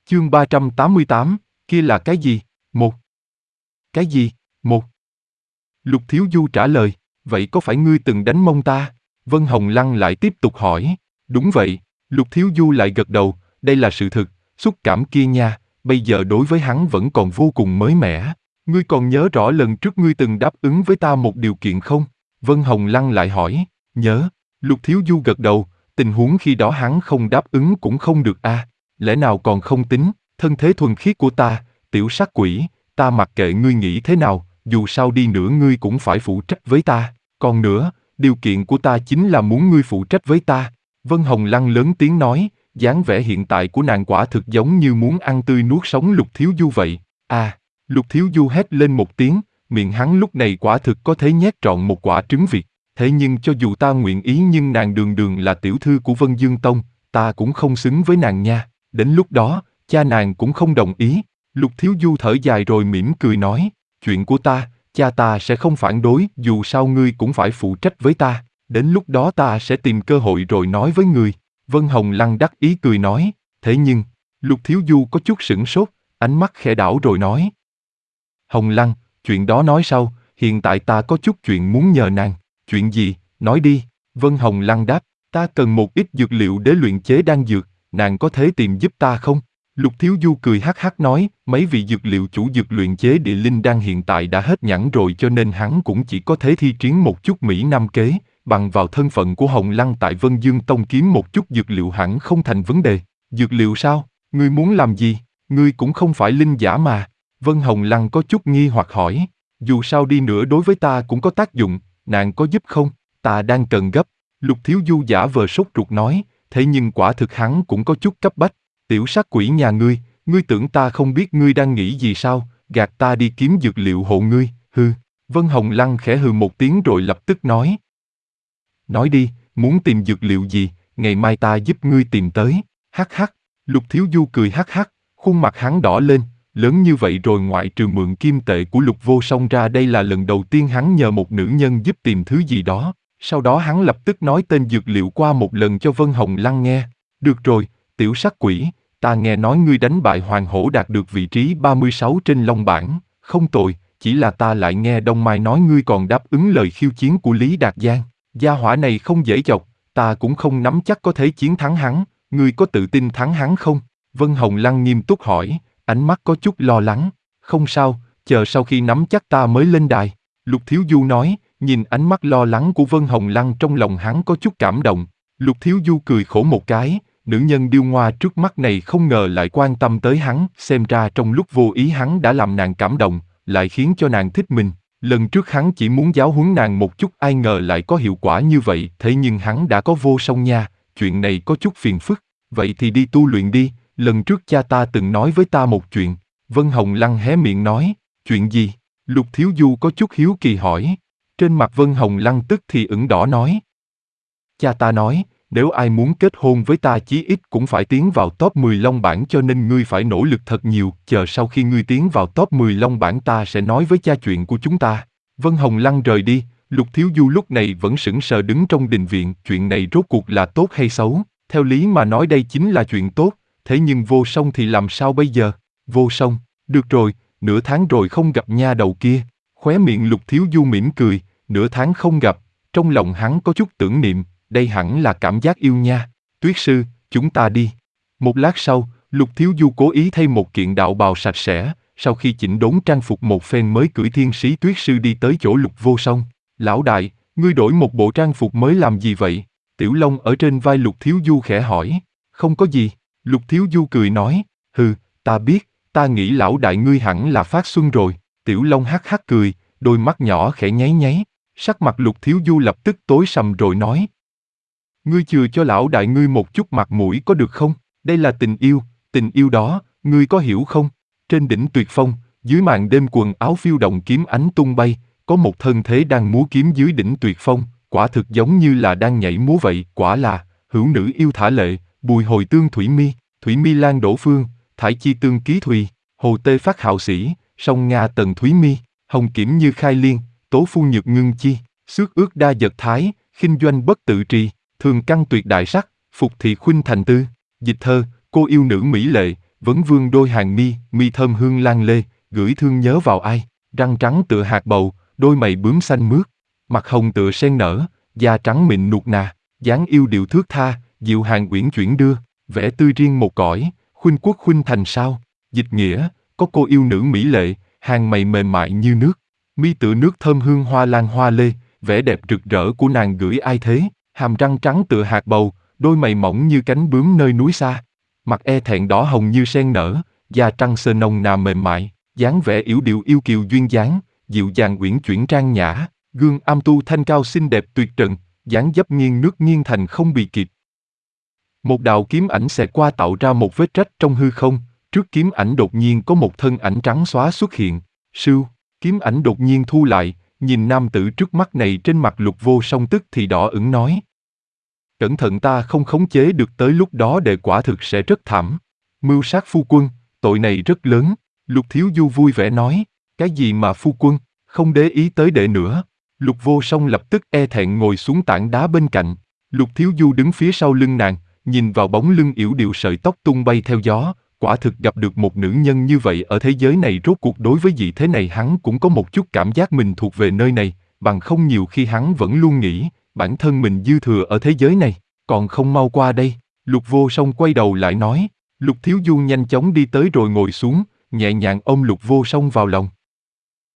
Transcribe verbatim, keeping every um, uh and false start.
Chương ba trăm tám mươi tám, kia là cái gì? Một. Cái gì? Một. Lục Thiếu Du trả lời, vậy có phải ngươi từng đánh mông ta? Vân Hồng Lăng lại tiếp tục hỏi. Đúng vậy, Lục Thiếu Du lại gật đầu, đây là sự thực, xúc cảm kia nha, bây giờ đối với hắn vẫn còn vô cùng mới mẻ. Ngươi còn nhớ rõ lần trước ngươi từng đáp ứng với ta một điều kiện không? Vân Hồng Lăng lại hỏi, nhớ. Lục Thiếu Du gật đầu, tình huống khi đó hắn không đáp ứng cũng không được a. À. Lẽ nào còn không tính, thân thế thuần khiết của ta, tiểu sát quỷ, ta mặc kệ ngươi nghĩ thế nào, dù sao đi nữa ngươi cũng phải phụ trách với ta. Còn nữa, điều kiện của ta chính là muốn ngươi phụ trách với ta. Vân Hồng Lăng lớn tiếng nói, dáng vẻ hiện tại của nàng quả thực giống như muốn ăn tươi nuốt sống Lục Thiếu Du vậy. À, Lục Thiếu Du hét lên một tiếng, miệng hắn lúc này quả thực có thể nhét trọn một quả trứng vịt. Thế nhưng cho dù ta nguyện ý nhưng nàng đường đường là tiểu thư của Vân Dương Tông, ta cũng không xứng với nàng nha. Đến lúc đó, cha nàng cũng không đồng ý. Lục Thiếu Du thở dài rồi mỉm cười nói, chuyện của ta, cha ta sẽ không phản đối, dù sao ngươi cũng phải phụ trách với ta. Đến lúc đó ta sẽ tìm cơ hội rồi nói với ngươi. Vân Hồng Lăng đắc ý cười nói, thế nhưng, Lục Thiếu Du có chút sửng sốt, ánh mắt khẽ đảo rồi nói. Hồng Lăng, chuyện đó nói sau, hiện tại ta có chút chuyện muốn nhờ nàng. Chuyện gì, nói đi. Vân Hồng Lăng đáp, ta cần một ít dược liệu để luyện chế đan dược, nàng có thể tìm giúp ta không? Lục Thiếu Du cười hắc hắc nói, mấy vị dược liệu chủ dược luyện chế địa linh đan hiện tại đã hết nhẵn rồi cho nên hắn cũng chỉ có thể thi triển một chút mỹ nam kế, bằng vào thân phận của Hồng Lăng tại Vân Dương Tông kiếm một chút dược liệu hẳn không thành vấn đề. Dược liệu sao? Ngươi muốn làm gì? Ngươi cũng không phải linh giả mà. Vân Hồng Lăng có chút nghi hoặc hỏi, dù sao đi nữa đối với ta cũng có tác dụng, nàng có giúp không? Ta đang cần gấp. Lục Thiếu Du giả vờ sốt ruột nói, thế nhưng quả thực hắn cũng có chút cấp bách. Tiểu sát quỷ nhà ngươi, ngươi tưởng ta không biết ngươi đang nghĩ gì sao, gạt ta đi kiếm dược liệu hộ ngươi, hư. Vân Hồng Lăng khẽ hừ một tiếng rồi lập tức nói. Nói đi, muốn tìm dược liệu gì, ngày mai ta giúp ngươi tìm tới, hắc hắc. Lục Thiếu Du cười hắc hắc, khuôn mặt hắn đỏ lên, lớn như vậy rồi ngoại trừ mượn kim tệ của Lục Vô Song ra đây là lần đầu tiên hắn nhờ một nữ nhân giúp tìm thứ gì đó. Sau đó hắn lập tức nói tên dược liệu qua một lần cho Vân Hồng Lăng nghe. Được rồi, tiểu sát quỷ, ta nghe nói ngươi đánh bại Hoàng Hổ đạt được vị trí ba mươi sáu trên Long bảng, không tồi, chỉ là ta lại nghe Đông Mai nói ngươi còn đáp ứng lời khiêu chiến của Lý Đạt Giang. Gia hỏa này không dễ chọc, ta cũng không nắm chắc có thể chiến thắng hắn, ngươi có tự tin thắng hắn không? Vân Hồng Lăng nghiêm túc hỏi, ánh mắt có chút lo lắng. Không sao, chờ sau khi nắm chắc ta mới lên đài. Lục Thiếu Du nói, nhìn ánh mắt lo lắng của Vân Hồng Lăng trong lòng hắn có chút cảm động. Lục Thiếu Du cười khổ một cái, nữ nhân điêu ngoa trước mắt này không ngờ lại quan tâm tới hắn, xem ra trong lúc vô ý hắn đã làm nàng cảm động, lại khiến cho nàng thích mình. Lần trước hắn chỉ muốn giáo huấn nàng một chút ai ngờ lại có hiệu quả như vậy, thế nhưng hắn đã có Vô Song nha, chuyện này có chút phiền phức, vậy thì đi tu luyện đi, lần trước cha ta từng nói với ta một chuyện. Vân Hồng Lăng hé miệng nói, chuyện gì? Lục Thiếu Du có chút hiếu kỳ hỏi. Trên mặt Vân Hồng Lăng tức thì ửng đỏ nói. Cha ta nói, nếu ai muốn kết hôn với ta chí ít cũng phải tiến vào top mười Long bảng cho nên ngươi phải nỗ lực thật nhiều, chờ sau khi ngươi tiến vào top mười Long bảng ta sẽ nói với cha chuyện của chúng ta. Vân Hồng Lăng rời đi, Lục Thiếu Du lúc này vẫn sững sờ đứng trong đình viện, chuyện này rốt cuộc là tốt hay xấu? Theo lý mà nói đây chính là chuyện tốt, thế nhưng Vô Song thì làm sao bây giờ? Vô Song, được rồi, nửa tháng rồi không gặp nha đầu kia. Khóe miệng Lục Thiếu Du mỉm cười, nửa tháng không gặp, trong lòng hắn có chút tưởng niệm, đây hẳn là cảm giác yêu nha. Tuyết sư, chúng ta đi. Một lát sau, Lục Thiếu Du cố ý thay một kiện đạo bào sạch sẽ, sau khi chỉnh đốn trang phục một phen mới cưỡi thiên sĩ Tuyết sư đi tới chỗ Lục Vô Song. Lão đại, ngươi đổi một bộ trang phục mới làm gì vậy? Tiểu Long ở trên vai Lục Thiếu Du khẽ hỏi. Không có gì. Lục Thiếu Du cười nói, hừ, ta biết, ta nghĩ lão đại ngươi hẳn là phát xuân rồi. Tiểu Long hắc hắc cười, đôi mắt nhỏ khẽ nháy nháy. Sắc mặt Lục Thiếu Du lập tức tối sầm rồi nói. Ngươi chừa cho lão đại ngươi một chút mặt mũi có được không? Đây là tình yêu, tình yêu đó, ngươi có hiểu không? Trên đỉnh tuyệt phong, dưới màn đêm quần áo phiêu động kiếm ánh tung bay, có một thân thế đang múa kiếm dưới đỉnh tuyệt phong, quả thực giống như là đang nhảy múa vậy, quả là, hữu nữ yêu thả lệ, bùi hồi tương thủy mi, thủy mi lan đổ phương, thải chi tương ký thùy, hồ tê phát hạo sĩ, song nga tần thúy mi, hồng kiểm như khai liên, tố phu nhược ngưng chi, xước ước đa dật thái, khinh doanh bất tự trì, thường căn tuyệt đại sắc, phục thị khuynh thành tư. Dịch thơ, cô yêu nữ mỹ lệ, vấn vương đôi hàng mi, mi thơm hương lan lê, gửi thương nhớ vào ai, răng trắng tựa hạt bầu, đôi mày bướm xanh mướt, mặt hồng tựa sen nở, da trắng mịn nuột nà, dáng yêu điệu thướt tha, dịu hàng uyển chuyển đưa, vẻ tươi riêng một cõi, khuynh quốc khuynh thành sao, dịch nghĩa, có cô yêu nữ mỹ lệ, hàng mày mềm mại như nước, mi tựa nước thơm hương hoa lan hoa lê, vẻ đẹp rực rỡ của nàng gửi ai thế, hàm răng trắng tựa hạt bầu, đôi mày mỏng như cánh bướm nơi núi xa, mặt e thẹn đỏ hồng như sen nở, da trăng sờ nồng nà mềm mại, dáng vẻ yểu điệu yêu kiều duyên dáng, dịu dàng uyển chuyển trang nhã, gương am tu thanh cao xinh đẹp tuyệt trần, dáng dấp nghiêng nước nghiêng thành không bì kịp. Một đạo kiếm ảnh xẹt qua tạo ra một vết rách trong hư không, trước kiếm ảnh đột nhiên có một thân ảnh trắng xóa xuất hiện, sưu, kiếm ảnh đột nhiên thu lại, nhìn nam tử trước mắt này trên mặt Lục Vô Song tức thì đỏ ửng nói. Cẩn thận ta không khống chế được tới lúc đó đệ quả thực sẽ rất thảm. Mưu sát phu quân, tội này rất lớn, Lục Thiếu Du vui vẻ nói, cái gì mà phu quân, không để ý tới đệ nữa. Lục Vô Song lập tức e thẹn ngồi xuống tảng đá bên cạnh, Lục Thiếu Du đứng phía sau lưng nàng, nhìn vào bóng lưng yểu điệu sợi tóc tung bay theo gió, quả thực gặp được một nữ nhân như vậy ở thế giới này rốt cuộc đối với vị thế này hắn cũng có một chút cảm giác mình thuộc về nơi này, bằng không nhiều khi hắn vẫn luôn nghĩ, bản thân mình dư thừa ở thế giới này, còn không mau qua đây. Lục Vô Song quay đầu lại nói, Lục Thiếu Du nhanh chóng đi tới rồi ngồi xuống, nhẹ nhàng ôm Lục Vô Song vào lòng.